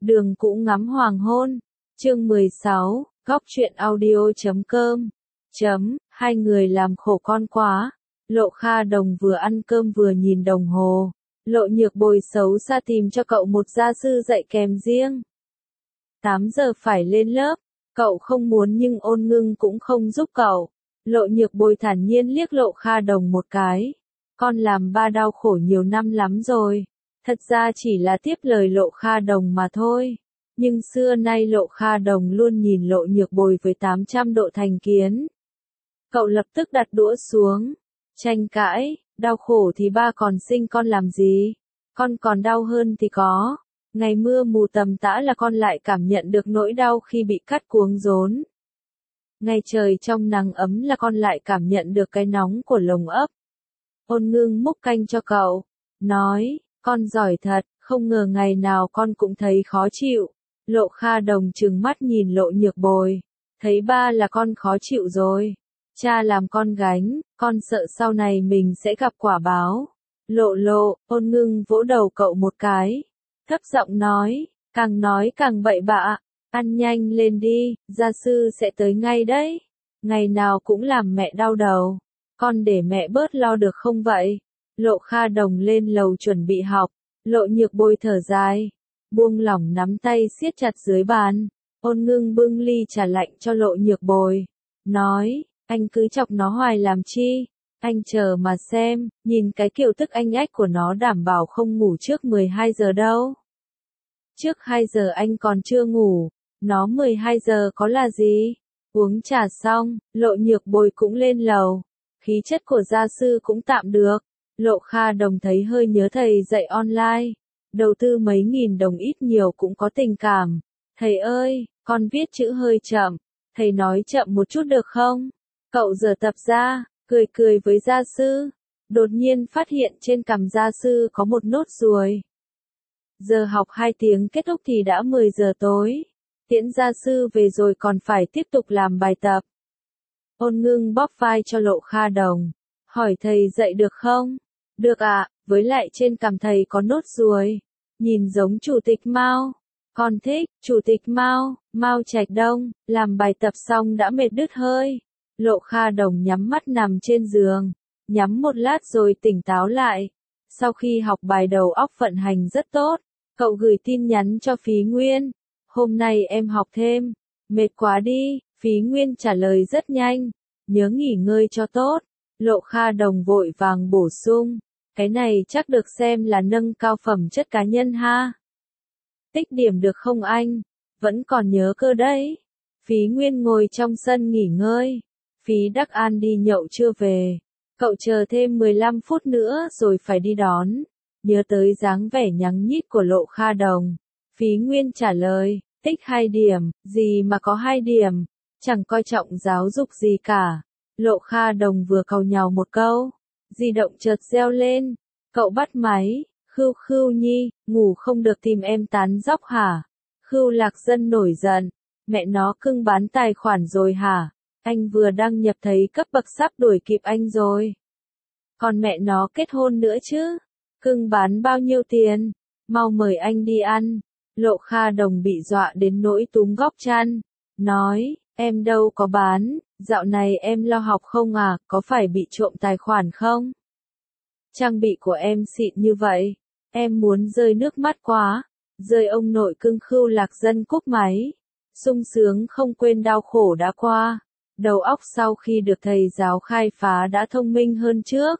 Đường cũ ngắm hoàng hôn. Chương 16, góc truyện audio.com. Hai người làm khổ con quá. Lộ Kha Đồng vừa ăn cơm vừa nhìn đồng hồ. Lộ Nhược Bồi xấu xa tìm cho cậu một gia sư dạy kèm riêng. 8 giờ phải lên lớp. Cậu không muốn nhưng Ôn Ngưng cũng không giúp cậu. Lộ Nhược Bồi thản nhiên liếc Lộ Kha Đồng một cái. Con làm ba đau khổ nhiều năm lắm rồi. Thật ra chỉ là tiếp lời Lộ Kha Đồng mà thôi. Nhưng xưa nay Lộ Kha Đồng luôn nhìn Lộ Nhược Bồi với 800 độ thành kiến. Cậu lập tức đặt đũa xuống. Tranh cãi, đau khổ thì ba còn sinh con làm gì? Con còn đau hơn thì có. Ngày mưa mù tầm tã là con lại cảm nhận được nỗi đau khi bị cắt cuống rốn. Ngày trời trong nắng ấm là con lại cảm nhận được cái nóng của lồng ấp. Ôn Ngưng múc canh cho cậu. Nói, con giỏi thật, không ngờ ngày nào con cũng thấy khó chịu. Lộ Kha Đồng trừng mắt nhìn Lộ Nhược Bồi. Thấy ba là con khó chịu rồi. Cha làm con gánh, con sợ sau này mình sẽ gặp quả báo. Lộ, Ôn Ngưng vỗ đầu cậu một cái. Thấp giọng nói càng bậy bạ. Ăn nhanh lên đi, gia sư sẽ tới ngay đấy. Ngày nào cũng làm mẹ đau đầu. Con để mẹ bớt lo được không vậy? Lộ Kha Đồng lên lầu chuẩn bị học. Lộ Nhược Bồi thở dài. Buông lỏng nắm tay siết chặt dưới bàn. Ôn Ngưng bưng ly trà lạnh cho Lộ Nhược Bồi. Nói, anh cứ chọc nó hoài làm chi? Anh chờ mà xem, nhìn cái kiểu tức anh ách của nó đảm bảo không ngủ trước 12 giờ đâu. Trước 2 giờ anh còn chưa ngủ, nó 12 giờ có là gì? Uống trà xong, Lộ Nhược Bồi cũng lên lầu. Khí chất của gia sư cũng tạm được. Lộ Kha Đồng thấy hơi nhớ thầy dạy online. Đầu tư mấy nghìn đồng ít nhiều cũng có tình cảm. Thầy ơi, con viết chữ hơi chậm. Thầy nói chậm một chút được không? Cậu giờ tập ra, cười với gia sư. Đột nhiên phát hiện trên cằm gia sư có một nốt ruồi. Giờ học 2 tiếng kết thúc thì đã 10 giờ tối. Tiễn gia sư về rồi còn phải tiếp tục làm bài tập. Ôn Ngưng bóp vai cho Lộ Kha Đồng. Hỏi thầy dạy được không? Được ạ, với lại trên cằm thầy có nốt ruồi. Nhìn giống Chủ tịch Mao. Con thích, Chủ tịch Mao, Mao Trạch Đông. Làm bài tập xong đã mệt đứt hơi. Lộ Kha Đồng nhắm mắt nằm trên giường. Nhắm một lát rồi tỉnh táo lại. Sau khi học bài đầu óc vận hành rất tốt. Cậu gửi tin nhắn cho Phí Nguyên. Hôm nay em học thêm. Mệt quá đi. Phí Nguyên trả lời rất nhanh. Nhớ nghỉ ngơi cho tốt. Lộ Kha Đồng vội vàng bổ sung. Cái này chắc được xem là nâng cao phẩm chất cá nhân ha. Tích điểm được không anh? Vẫn còn nhớ cơ đấy. Phí Nguyên ngồi trong sân nghỉ ngơi. Phí Đắc An đi nhậu chưa về. Cậu chờ thêm 15 phút nữa rồi phải đi đón. Nhớ tới dáng vẻ nhắng nhít của Lộ Kha Đồng. Phí Nguyên trả lời, tích 2 điểm, gì mà có 2 điểm, chẳng coi trọng giáo dục gì cả. Lộ Kha Đồng vừa càu nhàu một câu, di động chợt reo lên. Cậu bắt máy, Khưu Nhi, ngủ không được tìm em tán dóc hả? Khưu Lạc Dân nổi giận, mẹ nó cưng bán tài khoản rồi hả? Anh vừa đăng nhập thấy cấp bậc sắp đuổi kịp anh rồi. Còn mẹ nó kết hôn nữa chứ? Cưng bán bao nhiêu tiền? Mau mời anh đi ăn. Lộ Kha Đồng bị dọa đến nỗi túm góc chăn. Nói, em đâu có bán, dạo này em lo học không à, có phải bị trộm tài khoản không? Trang bị của em xịn như vậy, em muốn rơi nước mắt quá. Rơi ông nội cưng. Khưu Lạc Dân cúp máy. Sung sướng không quên đau khổ đã qua. Đầu óc sau khi được thầy giáo khai phá đã thông minh hơn trước.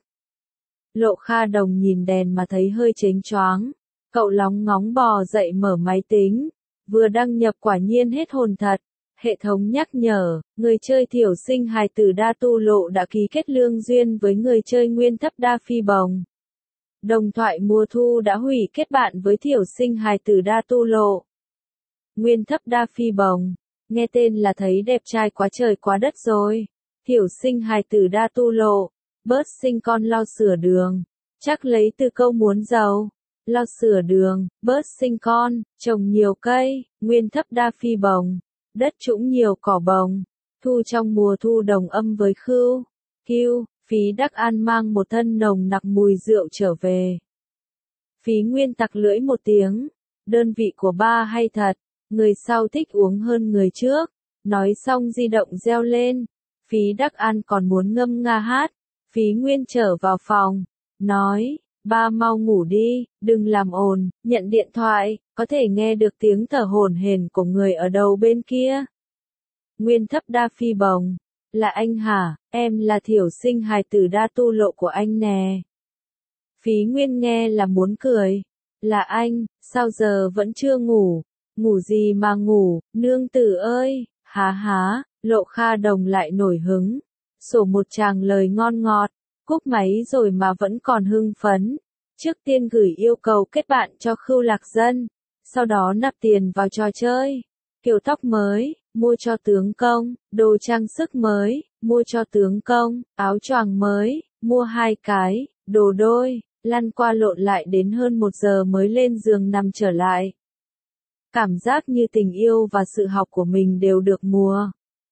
Lộ Kha Đồng nhìn đèn mà thấy hơi chếnh choáng. Cậu lóng ngóng bò dậy mở máy tính. Vừa đăng nhập quả nhiên hết hồn thật. Hệ thống nhắc nhở, người chơi thiểu sinh hài tử Đa Tu Lộ đã ký kết lương duyên với người chơi Nguyên Thấp Đa Phi Bồng. Đồng thoại mùa thu đã hủy kết bạn với thiểu sinh hài tử Đa Tu Lộ. Nguyên Thấp Đa Phi Bồng, nghe tên là thấy đẹp trai quá trời quá đất rồi. Thiểu sinh hài tử Đa Tu Lộ, bớt sinh con lo sửa đường. Chắc lấy từ câu muốn giàu. Lo sửa đường, bớt sinh con, trồng nhiều cây. Nguyên Thấp Đa Phi Bồng, đất trũng nhiều cỏ bồng. Thu trong mùa thu đồng âm với Khưu. Phí Đắc An mang một thân nồng nặc mùi rượu trở về. Phí Nguyên tặc lưỡi một tiếng. đơn vị của ba hay thật, người sau thích uống hơn người trước. Nói xong di động reo lên, Phí Đắc An còn muốn ngâm nga hát, Phí Nguyên trở vào phòng, nói, ba mau ngủ đi, đừng làm ồn, nhận điện thoại, có thể nghe được tiếng thở hổn hển của người ở đầu bên kia. Nguyên thấp đa phi bồng, là anh hả, em là thiểu sinh hài tử đa tu lộ của anh nè. Phí Nguyên nghe là muốn cười, là anh, sao giờ vẫn chưa ngủ, ngủ gì mà ngủ, nương tử ơi, há há, Lộ Kha Đồng lại nổi hứng, sổ một tràng lời ngon ngọt, cúp máy rồi mà vẫn còn hưng phấn. Trước tiên gửi yêu cầu kết bạn cho Khưu Lạc Dân, sau đó nạp tiền vào trò chơi, kiểu tóc mới, mua cho tướng công, đồ trang sức mới, mua cho tướng công, áo choàng mới, mua 2 cái, đồ đôi, lăn qua lộn lại đến hơn 1 giờ mới lên giường nằm trở lại. Cảm giác như tình yêu và sự học của mình đều được mùa.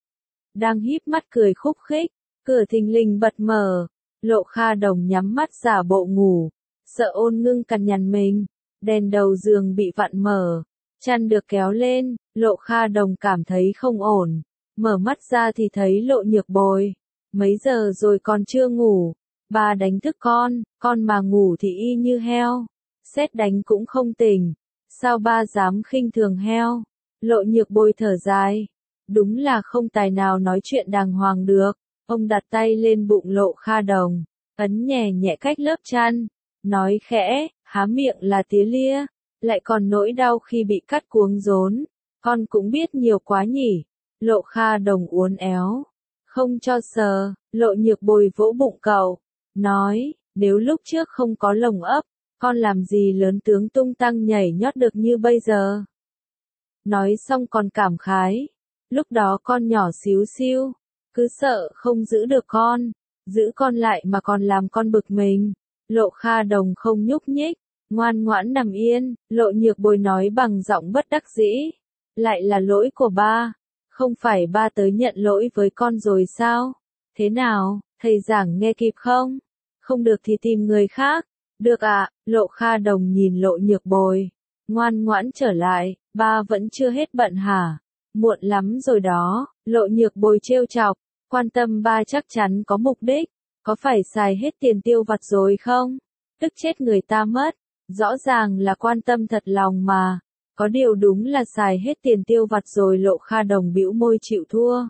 Đang híp mắt cười khúc khích, cửa thình lình bật mở, Lộ Kha Đồng nhắm mắt giả bộ ngủ, sợ Ôn Ngưng cằn nhằn mình, đèn đầu giường bị vặn mở, chăn được kéo lên, Lộ Kha Đồng cảm thấy không ổn, mở mắt ra thì thấy Lộ Nhược Bồi, mấy giờ rồi còn chưa ngủ, ba đánh thức con mà ngủ thì y như heo, sét đánh cũng không tỉnh, sao ba dám khinh thường heo, Lộ Nhược Bồi thở dài, đúng là không tài nào nói chuyện đàng hoàng được, ông đặt tay lên bụng Lộ Kha Đồng, ấn nhẹ nhẹ cách lớp chăn, nói khẽ, há miệng là tía lia, lại còn nỗi đau khi bị cắt cuống rốn, con cũng biết nhiều quá nhỉ, Lộ Kha Đồng uốn éo, không cho sờ, Lộ Nhược Bồi vỗ bụng cậu, nói, nếu lúc trước không có lồng ấp, con làm gì lớn tướng tung tăng nhảy nhót được như bây giờ. Nói xong còn cảm khái, lúc đó con nhỏ xíu xiu, cứ sợ không giữ được con, giữ con lại mà còn làm con bực mình. Lộ Kha Đồng không nhúc nhích, ngoan ngoãn nằm yên, Lộ Nhược Bồi nói bằng giọng bất đắc dĩ, lại là lỗi của ba, không phải ba tới nhận lỗi với con rồi sao? Thế nào, thầy giảng nghe kịp không? Không được thì tìm người khác. Được ạ, Lộ Kha Đồng nhìn Lộ Nhược Bồi, ngoan ngoãn trở lại, ba vẫn chưa hết bận hả? Muộn lắm rồi đó, Lộ Nhược Bồi trêu chọc, quan tâm ba chắc chắn có mục đích, có phải xài hết tiền tiêu vặt rồi không? Tức chết người ta mất, rõ ràng là quan tâm thật lòng mà, có điều đúng là xài hết tiền tiêu vặt rồi. Lộ Kha Đồng bĩu môi chịu thua.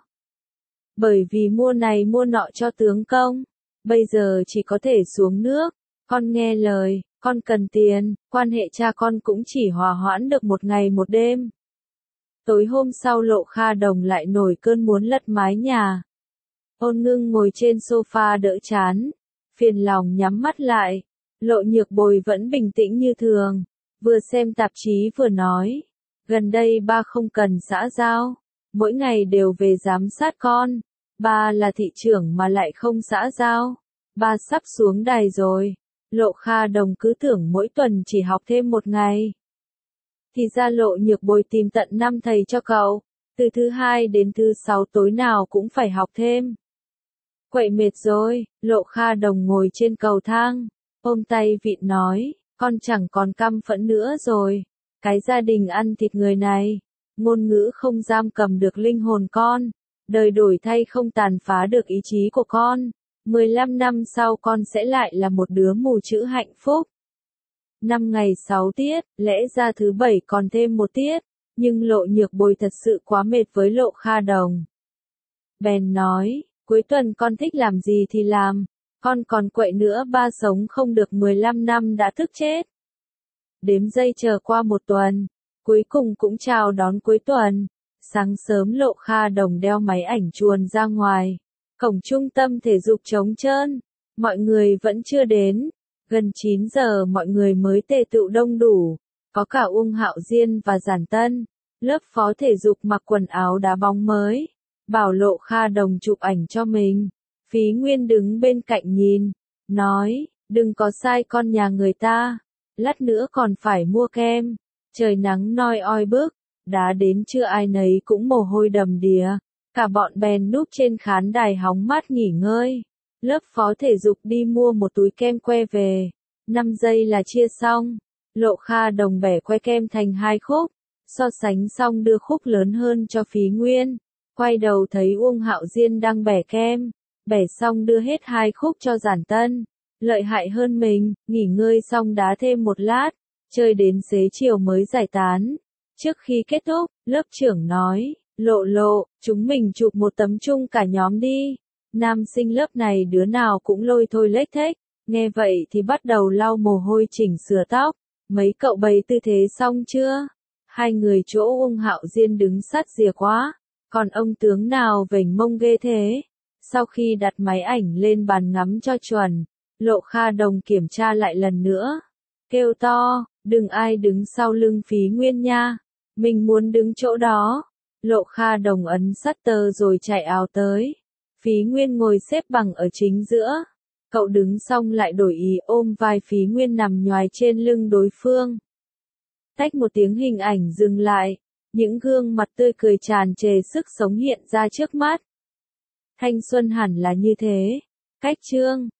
Bởi vì mua này mua nọ cho tướng công, bây giờ chỉ có thể xuống nước, con nghe lời, con cần tiền, quan hệ cha con cũng chỉ hòa hoãn được 1 ngày 1 đêm. Tối hôm sau Lộ Kha Đồng lại nổi cơn muốn lật mái nhà. Ôn Ngưng ngồi trên sofa đỡ chán, phiền lòng nhắm mắt lại, Lộ Nhược Bồi vẫn bình tĩnh như thường, vừa xem tạp chí vừa nói, gần đây ba không cần xã giao, mỗi ngày đều về giám sát con, ba là thị trưởng mà lại không xã giao, ba sắp xuống đài rồi. Lộ Kha Đồng cứ tưởng mỗi tuần chỉ học thêm 1 ngày. Thì ra Lộ Nhược Bồi tìm tận 5 thầy cho cậu, từ thứ 2 đến thứ 6 tối nào cũng phải học thêm. Quậy mệt rồi, Lộ Kha Đồng ngồi trên cầu thang, ôm tay vịn nói, con chẳng còn căm phẫn nữa rồi, cái gia đình ăn thịt người này, ngôn ngữ không giam cầm được linh hồn con, đời đổi thay không tàn phá được ý chí của con. 15 năm sau con sẽ lại là một đứa mù chữ hạnh phúc. 5 ngày 6 tiết, lẽ ra thứ 7 còn thêm 1 tiết, nhưng Lộ Nhược Bồi thật sự quá mệt với Lộ Kha Đồng. Bèn nói, cuối tuần con thích làm gì thì làm, con còn quậy nữa ba sống không được 15 năm đã tức chết. Đếm giây chờ qua 1 tuần, cuối cùng cũng chào đón cuối tuần. Sáng sớm Lộ Kha Đồng đeo máy ảnh chuồn ra ngoài. Cổng trung tâm thể dục trống trơn, mọi người vẫn chưa đến, gần 9 giờ mọi người mới tề tựu đông đủ, có cả Uông Hạo Diên và Giản Tân, lớp phó thể dục mặc quần áo đá bóng mới, bảo Lộ Kha Đồng chụp ảnh cho mình, Phí Nguyên đứng bên cạnh nhìn, nói, đừng có sai con nhà người ta, lát nữa còn phải mua kem, trời nắng noi oi bức, đá đến chưa ai nấy cũng mồ hôi đầm đìa. Cả bọn bèn núp trên khán đài hóng mát nghỉ ngơi. Lớp phó thể dục đi mua một túi kem que về. 5 giây là chia xong. Lộ Kha Đồng bẻ que kem thành 2 khúc, so sánh xong đưa khúc lớn hơn cho Phí Nguyên, quay đầu thấy Uông Hạo Diên đang bẻ kem, bẻ xong đưa hết 2 khúc cho Giản Tân, lợi hại hơn mình, nghỉ ngơi xong đá thêm một lát, chơi đến xế chiều mới giải tán. Trước khi kết thúc, lớp trưởng nói, Lộ, chúng mình chụp một tấm chung cả nhóm đi. Nam sinh lớp này đứa nào cũng lôi thôi lếch thếch, nghe vậy thì bắt đầu lau mồ hôi chỉnh sửa tóc. Mấy cậu bày tư thế xong chưa? Hai người chỗ Uông Hạo Diên đứng sát rìa quá, còn ông tướng nào vểnh mông ghê thế? Sau khi đặt máy ảnh lên bàn ngắm cho chuẩn, Lộ Kha Đồng kiểm tra lại lần nữa, kêu to, đừng ai đứng sau lưng Phí Nguyên nha, mình muốn đứng chỗ đó. Lộ Kha Đồng ấn shutter rồi chạy ào tới. Phí Nguyên ngồi xếp bằng ở chính giữa. Cậu đứng xong lại đổi ý ôm vai Phí Nguyên nằm nhoài trên lưng đối phương. Tách một tiếng hình ảnh dừng lại. Những gương mặt tươi cười tràn trề sức sống hiện ra trước mắt. Thanh xuân hẳn là như thế. Cách chương